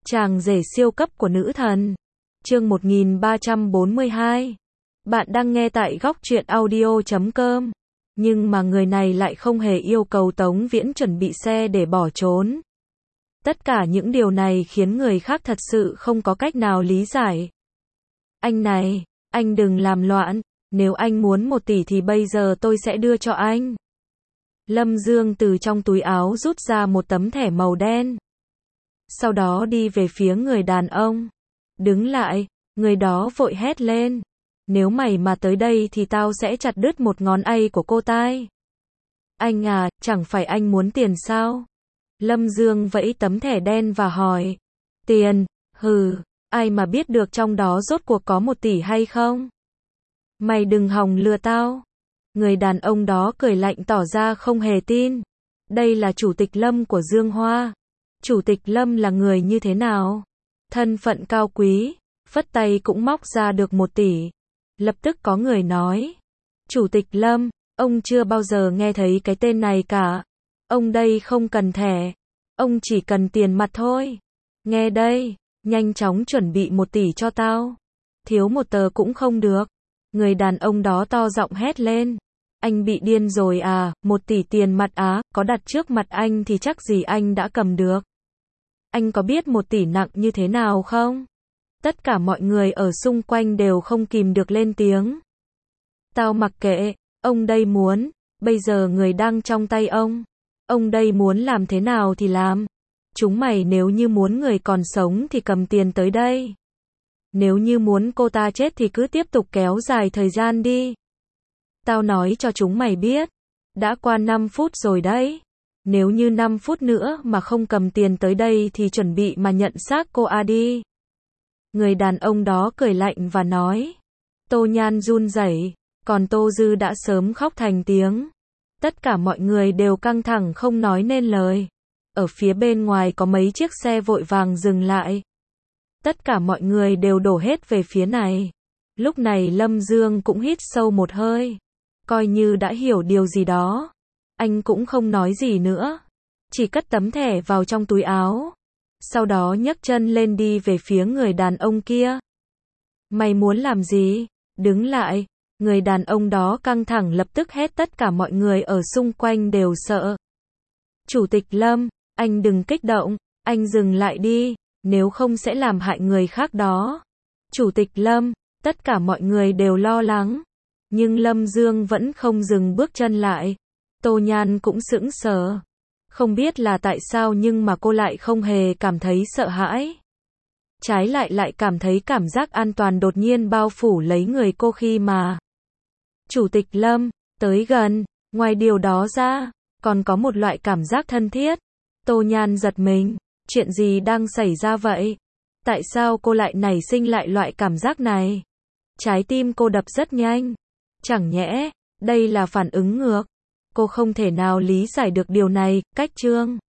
Chàng rể siêu cấp của nữ thần. Chương 1342. Bạn đang nghe tại góc truyện audio.com. Nhưng mà người này lại không hề yêu cầu Tống Viễn chuẩn bị xe để bỏ trốn. Tất cả những điều này khiến người khác thật sự không có cách nào lý giải. Anh này, anh đừng làm loạn, nếu anh muốn 1 tỷ thì bây giờ tôi sẽ đưa cho anh. Lâm Dương từ trong túi áo rút ra một tấm thẻ màu đen. Sau đó đi về phía người đàn ông. Đứng lại, người đó vội hét lên. Nếu mày mà tới đây thì tao sẽ chặt đứt một ngón tay của cô tai. Anh à, chẳng phải anh muốn tiền sao? Lâm Dương vẫy tấm thẻ đen và hỏi. Tiền, hừ, ai mà biết được trong đó rốt cuộc có 1 tỷ hay không? Mày đừng hòng lừa tao. Người đàn ông đó cười lạnh tỏ ra không hề tin. Đây là Chủ tịch Lâm của Dương Hoa. Chủ tịch Lâm là người như thế nào? Thân phận cao quý, phất tay cũng móc ra được 1 tỷ. Lập tức có người nói. Chủ tịch Lâm, ông chưa bao giờ nghe thấy cái tên này cả. Ông đây không cần thẻ. Ông chỉ cần tiền mặt thôi. Nghe đây, nhanh chóng chuẩn bị 1 tỷ cho tao. Thiếu 1 tờ cũng không được. Người đàn ông đó to giọng hét lên. Anh bị điên rồi à, 1 tỷ tiền mặt á, có đặt trước mặt anh thì chắc gì anh đã cầm được. Anh có biết 1 tỷ nặng như thế nào không? Tất cả mọi người ở xung quanh đều không kìm được lên tiếng. Tao mặc kệ, ông đây muốn, bây giờ người đang trong tay ông. Ông đây muốn làm thế nào thì làm. Chúng mày nếu như muốn người còn sống thì cầm tiền tới đây. Nếu như muốn cô ta chết thì cứ tiếp tục kéo dài thời gian đi. Tao nói cho chúng mày biết. Đã qua 5 phút rồi đấy. Nếu như 5 phút nữa mà không cầm tiền tới đây thì chuẩn bị mà nhận xác cô A đi. Người đàn ông đó cười lạnh và nói. Tô Nhan run rẩy, còn Tô Dư đã sớm khóc thành tiếng. Tất cả mọi người đều căng thẳng không nói nên lời. Ở phía bên ngoài có mấy chiếc xe vội vàng dừng lại. Tất cả mọi người đều đổ hết về phía này. Lúc này Lâm Dương cũng hít sâu một hơi. Coi như đã hiểu điều gì đó. Anh cũng không nói gì nữa. Chỉ cất tấm thẻ vào trong túi áo. Sau đó nhấc chân lên đi về phía người đàn ông kia. Mày muốn làm gì? Đứng lại. Người đàn ông đó căng thẳng lập tức hét tất cả mọi người ở xung quanh đều sợ. Chủ tịch Lâm, anh đừng kích động, anh dừng lại đi, nếu không sẽ làm hại người khác đó. Chủ tịch Lâm, tất cả mọi người đều lo lắng. Nhưng Lâm Dương vẫn không dừng bước chân lại. Tô Nhan cũng sững sờ. Không biết là tại sao nhưng mà cô lại không hề cảm thấy sợ hãi. Trái lại cảm thấy cảm giác an toàn đột nhiên bao phủ lấy người cô khi mà Chủ tịch Lâm tới gần. Ngoài điều đó ra, còn có một loại cảm giác thân thiết. Tô Nhan giật mình. Chuyện gì đang xảy ra vậy? Tại sao cô lại nảy sinh lại loại cảm giác này? Trái tim cô đập rất nhanh. Chẳng nhẽ, đây là phản ứng ngược. Cô không thể nào lý giải được điều này. Cách chương